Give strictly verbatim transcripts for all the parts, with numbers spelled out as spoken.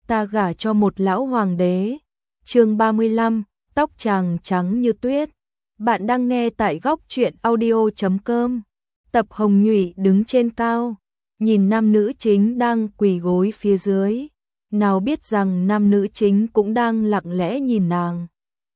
ta gả cho một lão hoàng đế. Chương ba mươi lăm, tóc chàng trắng như tuyết. Bạn đang nghe tại góc truyện audio chấm com. Tập Hồng Nhụy đứng trên cao, nhìn nam nữ chính đang quỳ gối phía dưới, nào biết rằng nam nữ chính cũng đang lặng lẽ nhìn nàng.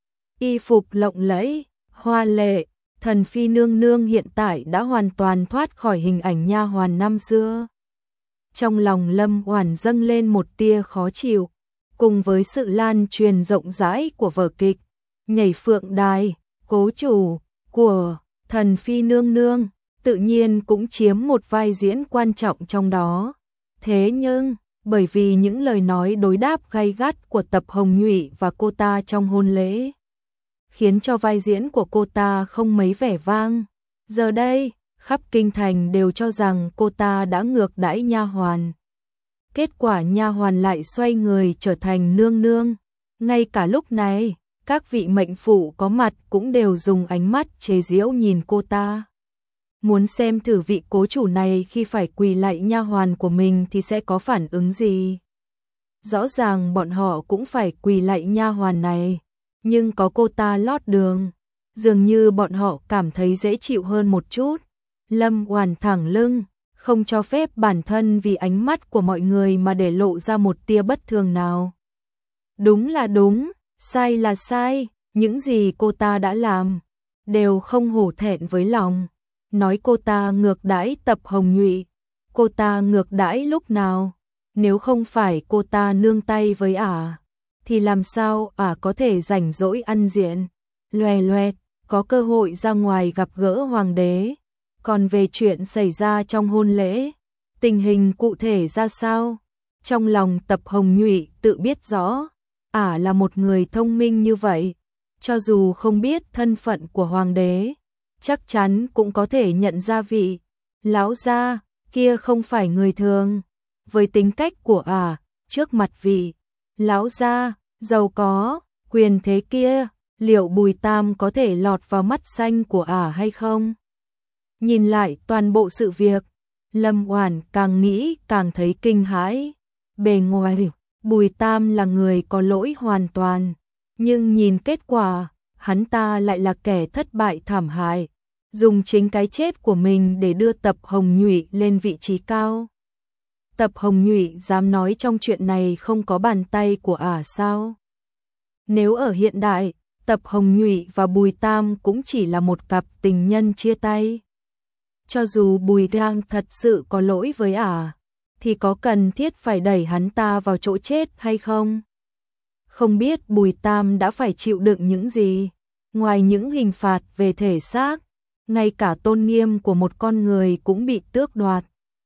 Y phục lộng lẫy, hoa lệ, thần phi nương nương hiện tại đã hoàn toàn thoát khỏi hình ảnh nha hoàn năm xưa. Trong lòng Lâm Oản dâng lên một tia khó chịu, cùng với sự lan truyền rộng rãi của vở kịch Nhảy Phượng Đài, cố chủ của thần phi nương nương, tự nhiên cũng chiếm một vai diễn quan trọng trong đó. Thế nhưng, bởi vì những lời nói đối đáp gay gắt của Tập Hồng Nhụy và cô ta trong hôn lễ, khiến cho vai diễn của cô ta không mấy vẻ vang. Giờ đây, khắp kinh thành đều cho rằng cô ta đã ngược đãi nha hoàn. Kết quả nha hoàn lại xoay người trở thành nương nương. Ngay cả lúc này, các vị mệnh phụ có mặt cũng đều dùng ánh mắt chế giễu nhìn cô ta. Muốn xem thử vị cố chủ này khi phải quỳ lạy nha hoàn của mình thì sẽ có phản ứng gì. Rõ ràng bọn họ cũng phải quỳ lạy nha hoàn này, nhưng có cô ta lót đường, dường như bọn họ cảm thấy dễ chịu hơn một chút. Lâm Oản thẳng lưng, không cho phép bản thân vì ánh mắt của mọi người mà để lộ ra một tia bất thường nào. Đúng là đúng, sai là sai, những gì cô ta đã làm đều không hổ thẹn với lòng. Nói cô ta ngược đãi Tập Hồng Nhụy, cô ta ngược đãi lúc nào? Nếu không phải cô ta nương tay với ả, thì làm sao ả có thể rảnh rỗi ăn diện, loè loẹt, có cơ hội ra ngoài gặp gỡ hoàng đế. Còn về chuyện xảy ra trong hôn lễ, tình hình cụ thể ra sao? Trong lòng Tập Hồng Nhụy tự biết rõ, ả là một người thông minh như vậy, cho dù không biết thân phận của hoàng đế, chắc chắn cũng có thể nhận ra vị lão gia kia không phải người thường. Với tính cách của ả, trước mặt vị lão gia giàu có, quyền thế kia, liệu Bùi Tam có thể lọt vào mắt xanh của ả hay không? Nhìn lại toàn bộ sự việc, Lâm Oản càng nghĩ càng thấy kinh hãi. Bề ngoài, Bùi Tam là người có lỗi hoàn toàn, nhưng nhìn kết quả, hắn ta lại là kẻ thất bại thảm hại, dùng chính cái chết của mình để đưa Tập Hồng Nhụy lên vị trí cao. Tập Hồng Nhụy dám nói trong chuyện này không có bàn tay của ả sao? Nếu ở hiện đại, Tập Hồng Nhụy và Bùi Tam cũng chỉ là một cặp tình nhân chia tay. Cho dù Bùi Tam thật sự có lỗi với ả, thì có cần thiết phải đẩy hắn ta vào chỗ chết hay không? Không biết Bùi Tam đã phải chịu đựng những gì, ngoài những hình phạt về thể xác, ngay cả tôn nghiêm của một con người cũng bị tước đoạt.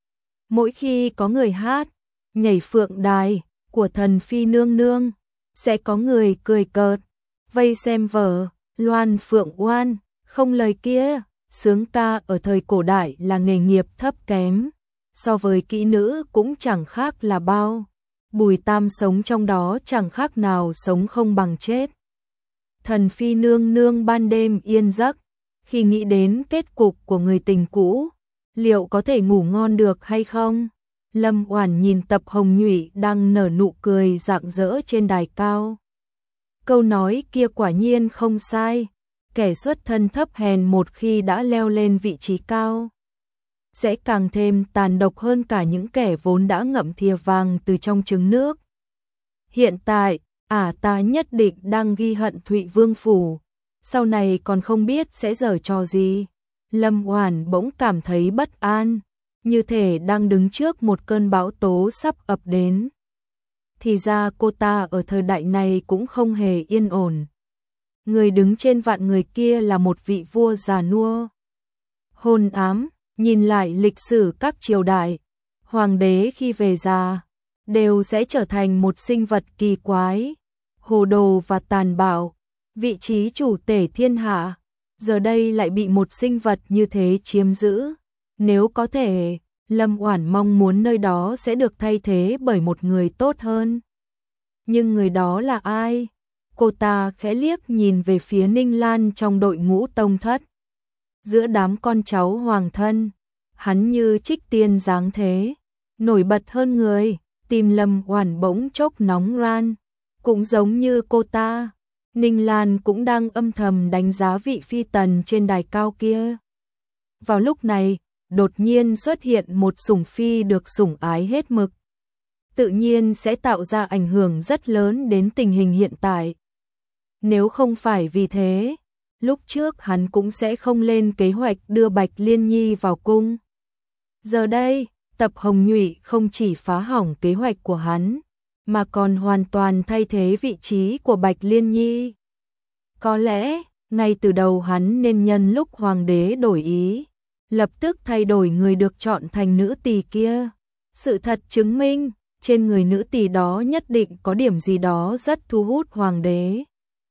Mỗi khi có người hát Nhảy Phượng Đài của thần phi nương nương, sẽ có người cười cợt, vây xem vở Loan Phượng Oan, không lời kia, sướng ca ở thời cổ đại là nghề nghiệp thấp kém, so với kỹ nữ cũng chẳng khác là bao. Bùi Tam sống trong đó chẳng khác nào sống không bằng chết. Thần phi nương nương ban đêm yên giấc, khi nghĩ đến kết cục của người tình cũ, liệu có thể ngủ ngon được hay không? Lâm Oản nhìn Tập Hồng Nhụy đang nở nụ cười rạng rỡ trên đài cao. Câu nói kia quả nhiên không sai, kẻ xuất thân thấp hèn một khi đã leo lên vị trí cao, sẽ càng thêm tàn độc hơn cả những kẻ vốn đã ngậm thìa vàng từ trong trứng nước. Hiện tại, ả ta nhất định đang ghi hận Thụy Vương phủ, sau này còn không biết sẽ giở trò gì. Lâm Oản bỗng cảm thấy bất an, như thể đang đứng trước một cơn bão tố sắp ập đến. Thì ra cô ta ở thời đại này cũng không hề yên ổn. Người đứng trên vạn người kia là một vị vua già nua, hôn ám. Nhìn lại lịch sử các triều đại, hoàng đế khi về già đều sẽ trở thành một sinh vật kỳ quái, hồ đồ và tàn bạo. Vị trí chủ tể thiên hạ giờ đây lại bị một sinh vật như thế chiếm giữ. Nếu có thể, Lâm Oản mong muốn nơi đó sẽ được thay thế bởi một người tốt hơn. Nhưng người đó là ai? Cô ta khẽ liếc nhìn về phía Ninh Lan trong đội ngũ tông thất. Giữa đám con cháu hoàng thân, hắn như trích tiên dáng thế, nổi bật hơn người, Tim Lâm Oản bỗng chốc nóng ran, cũng giống như cô ta, Ninh Lan cũng đang âm thầm đánh giá vị phi tần trên đài cao kia. Vào lúc này, đột nhiên xuất hiện một sủng phi được sủng ái hết mực, tự nhiên sẽ tạo ra ảnh hưởng rất lớn đến tình hình hiện tại. Nếu không phải vì thế, lúc trước hắn cũng sẽ không lên kế hoạch đưa Bạch Liên Nhi vào cung. Giờ đây, Tập Hồng Nhụy không chỉ phá hỏng kế hoạch của hắn, mà còn hoàn toàn thay thế vị trí của Bạch Liên Nhi. Có lẽ, ngay từ đầu hắn nên nhân lúc hoàng đế đổi ý, lập tức thay đổi người được chọn thành nữ tỳ kia. Sự thật chứng minh, trên người nữ tỳ đó nhất định có điểm gì đó rất thu hút hoàng đế.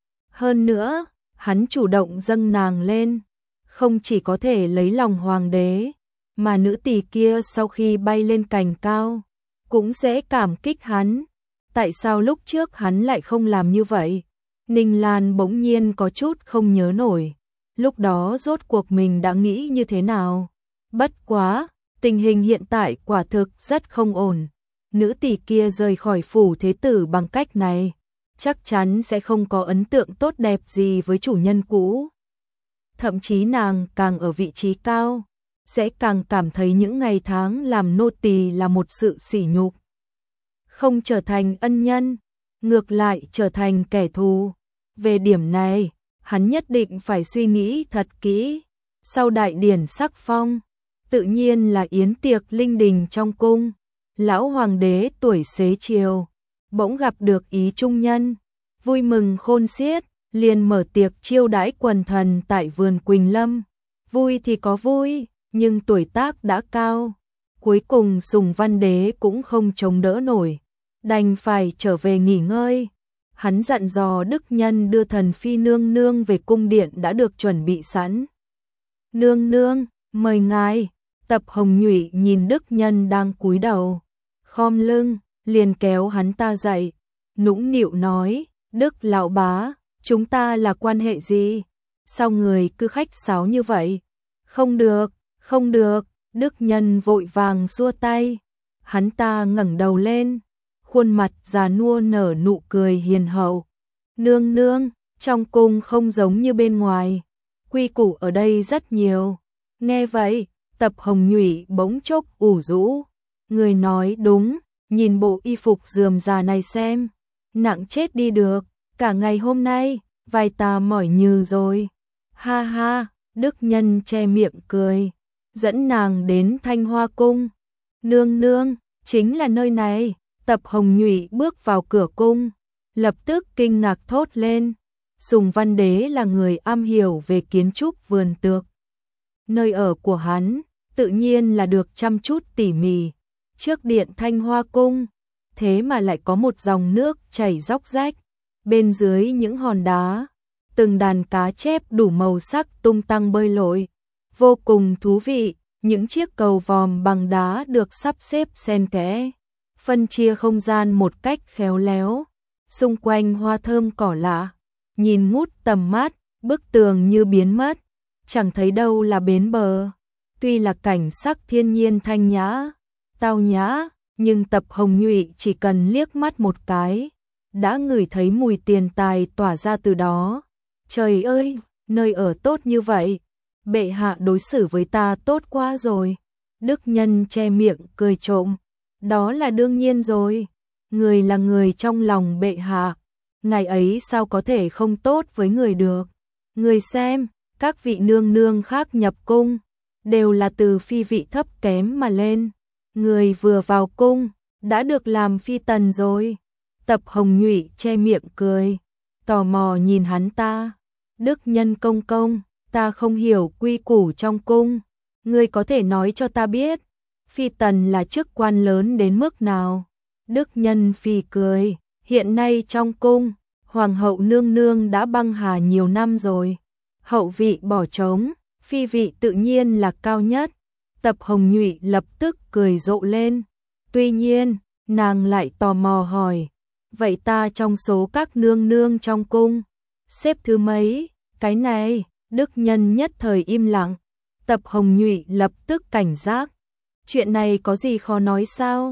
Hơn nữa, hắn chủ động dâng nàng lên, không chỉ có thể lấy lòng hoàng đế, mà nữ tỳ kia sau khi bay lên cành cao, cũng sẽ cảm kích hắn. Tại sao lúc trước hắn lại không làm như vậy? Ninh Lan bỗng nhiên có chút không nhớ nổi, lúc đó rốt cuộc mình đã nghĩ như thế nào. Bất quá, tình hình hiện tại quả thực rất không ổn. Nữ tỳ kia rời khỏi phủ thế tử bằng cách này, chắc chắn sẽ không có ấn tượng tốt đẹp gì với chủ nhân cũ. Thậm chí nàng càng ở vị trí cao, sẽ càng cảm thấy những ngày tháng làm nô tỳ là một sự sỉ nhục. Không trở thành ân nhân, ngược lại trở thành kẻ thù. Về điểm này, hắn nhất định phải suy nghĩ thật kỹ. Sau đại điển sắc phong, tự nhiên là yến tiệc linh đình trong cung. Lão hoàng đế tuổi xế chiều, bỗng gặp được ý trung nhân, vui mừng khôn xiết, liền mở tiệc chiêu đãi quần thần tại vườn Quỳnh Lâm. Vui thì có vui, nhưng tuổi tác đã cao, cuối cùng Sùng Văn Đế cũng không chống đỡ nổi, đành phải trở về nghỉ ngơi. Hắn dặn dò Đức Nhân đưa thần phi nương nương về cung điện đã được chuẩn bị sẵn. Nương nương, mời ngài. Tập Hồng Nhụy nhìn Đức Nhân đang cúi đầu, khom lưng, liền kéo hắn ta dậy, nũng nịu nói, Đức lão bá, chúng ta là quan hệ gì? Sao người cứ khách sáo như vậy? Không được, không được, Đức Nhân vội vàng xua tay. Hắn ta ngẩng đầu lên, khuôn mặt già nua nở nụ cười hiền hậu. Nương nương, trong cung không giống như bên ngoài, quy củ ở đây rất nhiều. Nghe vậy, Tập Hồng Nhụy bỗng chốc ủ rũ. Người nói đúng, nhìn bộ y phục rườm rà này xem, nặng chết đi được, cả ngày hôm nay, vai ta mỏi nhừ rồi. Ha ha, Đức Nhân che miệng cười, dẫn nàng đến Thanh Hoa Cung. Nương nương, chính là nơi này. Tập Hồng Nhụy bước vào cửa cung, lập tức kinh ngạc thốt lên. Sùng Văn Đế là người am hiểu về kiến trúc vườn tược. Nơi ở của hắn, tự nhiên là được chăm chút tỉ mỉ. Trước điện Thanh Hoa Cung, thế mà lại có một dòng nước chảy róc rách. Bên dưới những hòn đá, từng đàn cá chép đủ màu sắc tung tăng bơi lội. Vô cùng thú vị, những chiếc cầu vòm bằng đá được sắp xếp xen kẽ, phân chia không gian một cách khéo léo. Xung quanh hoa thơm cỏ lạ, nhìn ngút tầm mắt, bức tường như biến mất, chẳng thấy đâu là bến bờ. Tuy là cảnh sắc thiên nhiên thanh nhã, tao nhã, nhưng Tập Hồng Nhụy chỉ cần liếc mắt một cái, đã ngửi thấy mùi tiền tài tỏa ra từ đó. Trời ơi, nơi ở tốt như vậy, bệ hạ đối xử với ta tốt quá rồi. Đức Nhân che miệng cười trộm, đó là đương nhiên rồi, người là người trong lòng bệ hạ, ngài ấy sao có thể không tốt với người được. Người xem, các vị nương nương khác nhập cung, đều là từ phi vị thấp kém mà lên. Người vừa vào cung, đã được làm phi tần rồi. Tập Hồng Nhụy che miệng cười, tò mò nhìn hắn ta. Đức Nhân công công, ta không hiểu quy củ trong cung, ngươi có thể nói cho ta biết, phi tần là chức quan lớn đến mức nào? Đức Nhân phì cười, hiện nay trong cung, hoàng hậu nương nương đã băng hà nhiều năm rồi, hậu vị bỏ trống, phi vị tự nhiên là cao nhất. Tập Hồng Nhụy lập tức cười rộ lên. Tuy nhiên, nàng lại tò mò hỏi, vậy ta trong số các nương nương trong cung, xếp thứ mấy? Cái này, Đức Nhân nhất thời im lặng. Tập Hồng Nhụy lập tức cảnh giác. Chuyện này có gì khó nói sao?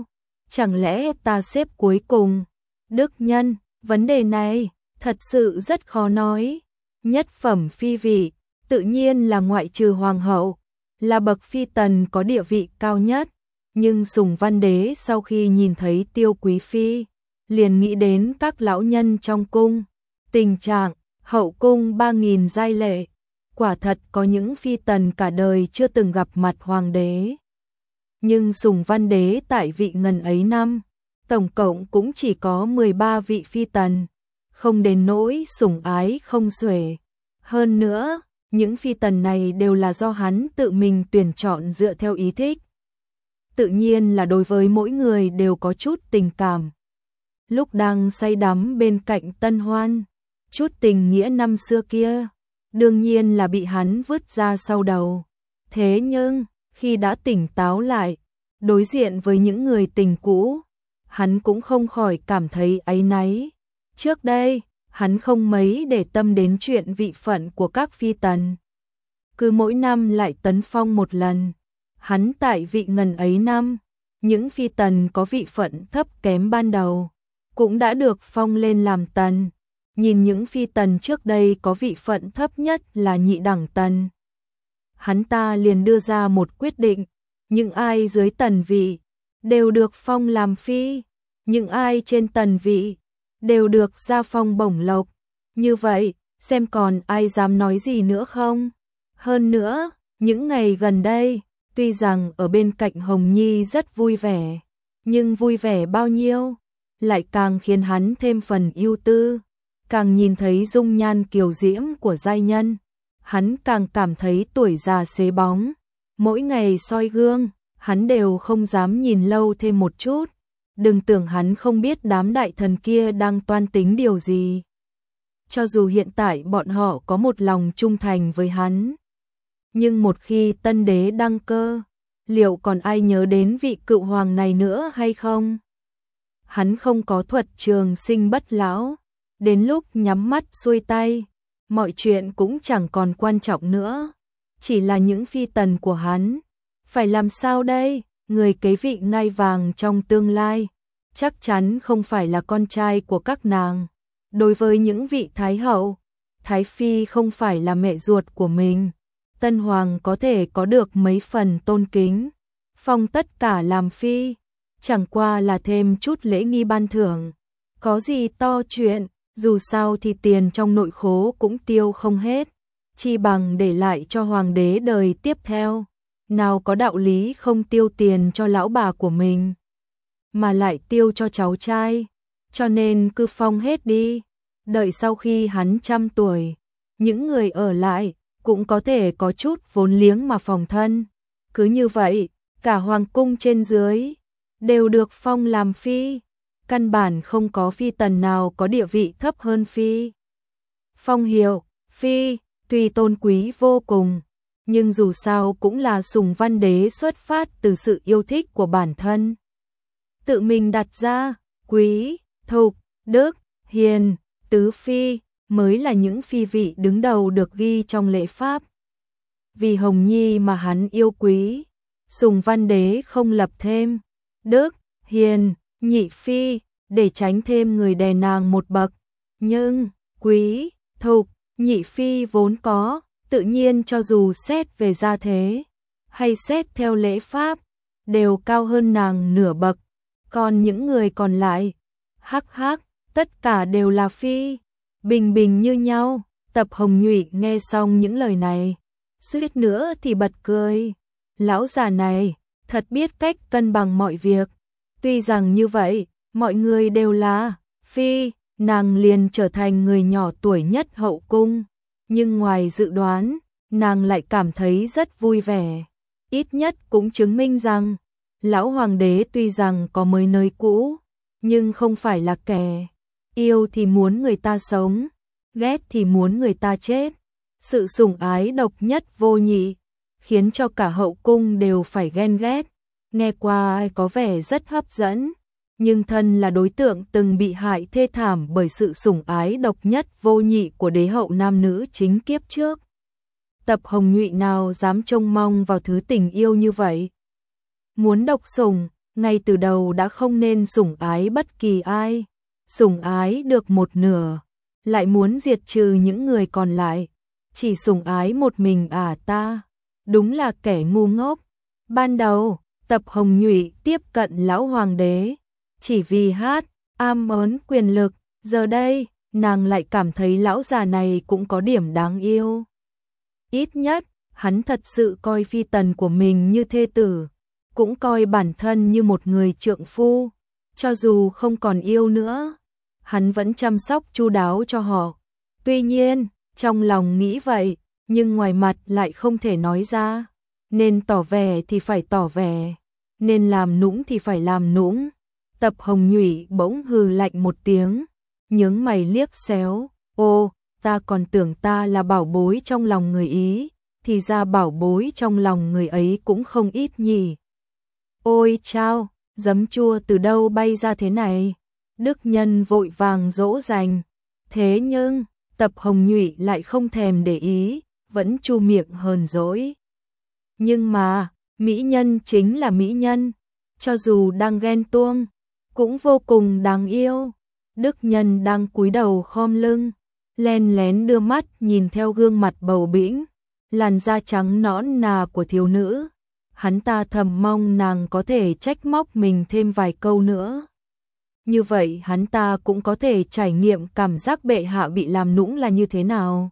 chẳng lẽ ta xếp cuối cùng? Đức nhân, vấn đề này thật sự rất khó nói. Nhất phẩm phi vị, tự nhiên là ngoại trừ hoàng hậu, là bậc phi tần có địa vị cao nhất. Nhưng Sùng Văn Đế sau khi nhìn thấy Tiêu Quý Phi, liền nghĩ đến các lão nhân trong cung. Tình trạng, hậu cung ba nghìn giai lệ, quả thật có những phi tần cả đời chưa từng gặp mặt hoàng đế. Nhưng Sùng Văn Đế tại vị ngần ấy năm, tổng cộng cũng chỉ có mười ba vị phi tần, không đến nỗi sủng ái không xuể. Hơn nữa, những phi tần này đều là do hắn tự mình tuyển chọn dựa theo ý thích. Tự nhiên là đối với mỗi người đều có chút tình cảm. Lúc đang say đắm bên cạnh Tân Hoan, chút tình nghĩa năm xưa kia, đương nhiên là bị hắn vứt ra sau đầu. Thế nhưng, khi đã tỉnh táo lại, đối diện với những người tình cũ, hắn cũng không khỏi cảm thấy áy náy. Trước đây, hắn không mấy để tâm đến chuyện vị phận của các phi tần. Cứ mỗi năm lại tấn phong một lần. Hắn tại vị ngần ấy năm, những phi tần có vị phận thấp kém ban đầu, cũng đã được phong lên làm tần. Nhìn những phi tần trước đây có vị phận thấp nhất là nhị đẳng tần, hắn ta liền đưa ra một quyết định, những ai dưới tần vị đều được phong làm phi, những ai trên tần vị đều được gia phong bổng lộc. Như vậy, xem còn ai dám nói gì nữa không? Hơn nữa, những ngày gần đây, tuy rằng ở bên cạnh Hồng Nhi rất vui vẻ, nhưng vui vẻ bao nhiêu, lại càng khiến hắn thêm phần ưu tư. Càng nhìn thấy dung nhan kiều diễm của giai nhân, hắn càng cảm thấy tuổi già xế bóng. Mỗi ngày soi gương, hắn đều không dám nhìn lâu thêm một chút. Đừng tưởng hắn không biết đám đại thần kia đang toan tính điều gì. Cho dù hiện tại bọn họ có một lòng trung thành với hắn, nhưng một khi tân đế đăng cơ, liệu còn ai nhớ đến vị cựu hoàng này nữa hay không? Hắn không có thuật trường sinh bất lão, đến lúc nhắm mắt xuôi tay, mọi chuyện cũng chẳng còn quan trọng nữa. Chỉ là những phi tần của hắn, phải làm sao đây? Người kế vị ngai vàng trong tương lai, chắc chắn không phải là con trai của các nàng. Đối với những vị thái hậu, thái phi không phải là mẹ ruột của mình. Tân hoàng có thể có được mấy phần tôn kính, phong tất cả làm phi, chẳng qua là thêm chút lễ nghi ban thưởng. Có gì to chuyện, dù sao thì tiền trong nội khố cũng tiêu không hết, chi bằng để lại cho hoàng đế đời tiếp theo. Nào có đạo lý không tiêu tiền cho lão bà của mình, mà lại tiêu cho cháu trai, cho nên cứ phong hết đi. Đợi sau khi hắn trăm tuổi, những người ở lại cũng có thể có chút vốn liếng mà phòng thân. Cứ như vậy, cả hoàng cung trên dưới đều được phong làm phi, căn bản không có phi tần nào có địa vị thấp hơn phi. Phong hiệu phi tuy tôn quý vô cùng, nhưng dù sao cũng là Sùng Văn Đế xuất phát từ sự yêu thích của bản thân. Tự mình đặt ra, quý, thục, đức, hiền, tứ phi mới là những phi vị đứng đầu được ghi trong lễ pháp. Vì Hồng Nhi mà hắn yêu quý, Sùng Văn Đế không lập thêm đức, hiền, nhị phi để tránh thêm người đè nàng một bậc. Nhưng quý, thục, nhị phi vốn có, tự nhiên cho dù xét về gia thế hay xét theo lễ pháp, đều cao hơn nàng nửa bậc. Còn những người còn lại, hắc hắc, tất cả đều là phi, bình bình như nhau. Tập Hồng Nhụy nghe xong những lời này, suýt nữa thì bật cười. Lão già này thật biết cách cân bằng mọi việc. Tuy rằng như vậy, mọi người đều là phi, nàng liền trở thành người nhỏ tuổi nhất hậu cung. Nhưng ngoài dự đoán, nàng lại cảm thấy rất vui vẻ. Ít nhất cũng chứng minh rằng, lão hoàng đế tuy rằng có mới nơi cũ, nhưng không phải là kẻ yêu thì muốn người ta sống, ghét thì muốn người ta chết. Sự sủng ái độc nhất vô nhị, khiến cho cả hậu cung đều phải ghen ghét. Nghe qua có vẻ rất hấp dẫn, nhưng thân là đối tượng từng bị hại thê thảm bởi sự sủng ái độc nhất vô nhị của đế hậu nam nữ chính kiếp trước. Tập Hồng Nhụy nào dám trông mong vào thứ tình yêu như vậy. Muốn độc sủng, ngay từ đầu đã không nên sủng ái bất kỳ ai, sủng ái được một nửa, lại muốn diệt trừ những người còn lại, chỉ sủng ái một mình à ta, đúng là kẻ ngu ngốc. Ban đầu, Tập Hồng Nhụy tiếp cận lão hoàng đế, chỉ vì hát, am ớn quyền lực, giờ đây, nàng lại cảm thấy lão già này cũng có điểm đáng yêu. Ít nhất, hắn thật sự coi phi tần của mình như thê tử, cũng coi bản thân như một người trượng phu, cho dù không còn yêu nữa, hắn vẫn chăm sóc chu đáo cho họ. Tuy nhiên, trong lòng nghĩ vậy, nhưng ngoài mặt lại không thể nói ra, nên tỏ vẻ thì phải tỏ vẻ, nên làm nũng thì phải làm nũng. Tập Hồng Nhụy bỗng hừ lạnh một tiếng, nhướng mày liếc xéo, ô, ta còn tưởng ta là bảo bối trong lòng người Ý, thì ra bảo bối trong lòng người ấy cũng không ít nhỉ. Ôi chao, giấm chua từ đâu bay ra thế này? Đức Nhân vội vàng dỗ dành, thế nhưng, Tập Hồng Nhụy lại không thèm để ý, vẫn chu miệng hờn dỗi. Nhưng mà, mỹ nhân chính là mỹ nhân, cho dù đang ghen tuông, cũng vô cùng đáng yêu. Đức Nhân đang cúi đầu khom lưng, len lén đưa mắt nhìn theo gương mặt bầu bĩnh, làn da trắng nõn nà của thiếu nữ. Hắn ta thầm mong nàng có thể trách móc mình thêm vài câu nữa. Như vậy hắn ta cũng có thể trải nghiệm cảm giác bệ hạ bị làm nũng là như thế nào.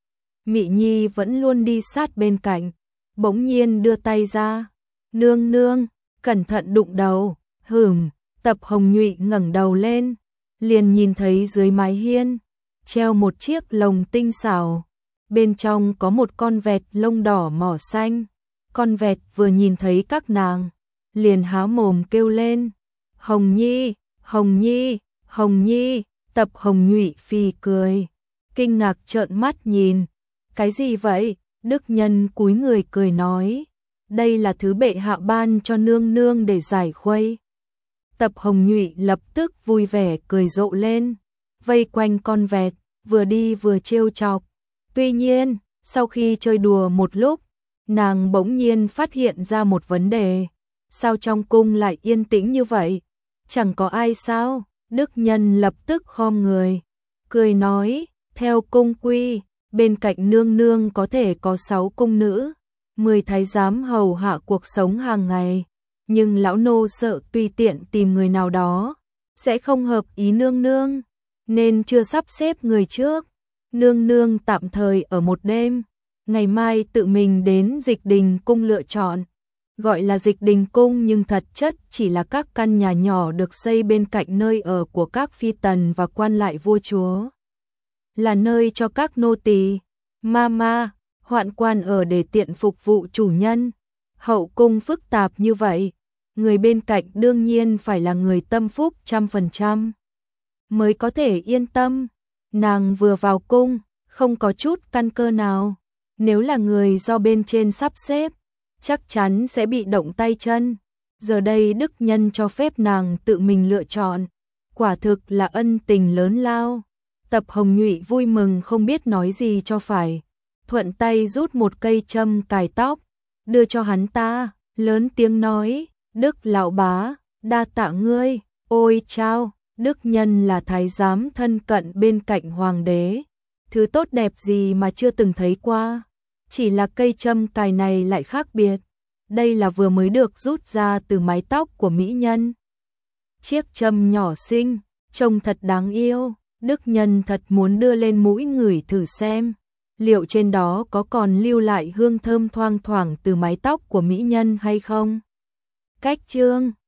Mị Nhi vẫn luôn đi sát bên cạnh, bỗng nhiên đưa tay ra. Nương nương, cẩn thận đụng đầu. Hửm, Tập Hồng Nhụy ngẩng đầu lên, liền nhìn thấy dưới mái hiên treo một chiếc lồng tinh xảo, bên trong có một con vẹt lông đỏ mỏ xanh. Con vẹt vừa nhìn thấy các nàng, liền há mồm kêu lên, Hồng Nhi, Hồng Nhi, Hồng Nhi. Tập Hồng Nhụy phì cười, kinh ngạc trợn mắt nhìn, cái gì vậy? Đức Nhân cúi người cười nói, đây là thứ bệ hạ ban cho nương nương để giải khuây. Tập Hồng Nhụy lập tức vui vẻ cười rộ lên, vây quanh con vẹt, vừa đi vừa trêu chọc. Tuy nhiên, sau khi chơi đùa một lúc, nàng bỗng nhiên phát hiện ra một vấn đề, sao trong cung lại yên tĩnh như vậy? Chẳng có ai sao? Đức Nhân lập tức khom người, cười nói, theo cung quy, bên cạnh nương nương có thể có sáu cung nữ, mười thái giám hầu hạ cuộc sống hàng ngày, nhưng lão nô sợ tùy tiện tìm người nào đó sẽ không hợp ý nương nương, nên chưa sắp xếp người trước. Nương nương tạm thời ở một đêm, ngày mai tự mình đến Dịch Đình cung lựa chọn. Gọi là Dịch Đình cung nhưng thật chất chỉ là các căn nhà nhỏ được xây bên cạnh nơi ở của các phi tần và quan lại vua chúa, là nơi cho các nô tỳ, mama, hoạn quan ở để tiện phục vụ chủ nhân. Hậu cung phức tạp như vậy, người bên cạnh đương nhiên phải là người tâm phúc trăm phần trăm mới có thể yên tâm. Nàng vừa vào cung, không có chút căn cơ nào, nếu là người do bên trên sắp xếp, chắc chắn sẽ bị động tay chân. Giờ đây Đức Nhân cho phép nàng tự mình lựa chọn, quả thực là ân tình lớn lao. Tập Hồng Nhụy vui mừng không biết nói gì cho phải, thuận tay rút một cây châm cài tóc, đưa cho hắn ta, lớn tiếng nói, Đức lão bá, đa tạ ngươi. Ôi chao, Đức Nhân là thái giám thân cận bên cạnh hoàng đế, thứ tốt đẹp gì mà chưa từng thấy qua. Chỉ là cây châm cài này lại khác biệt, đây là vừa mới được rút ra từ mái tóc của mỹ nhân. Chiếc châm nhỏ xinh, trông thật đáng yêu, Đức Nhân thật muốn đưa lên mũi ngửi thử xem, liệu trên đó có còn lưu lại hương thơm thoang thoảng từ mái tóc của mỹ nhân hay không. Cách chương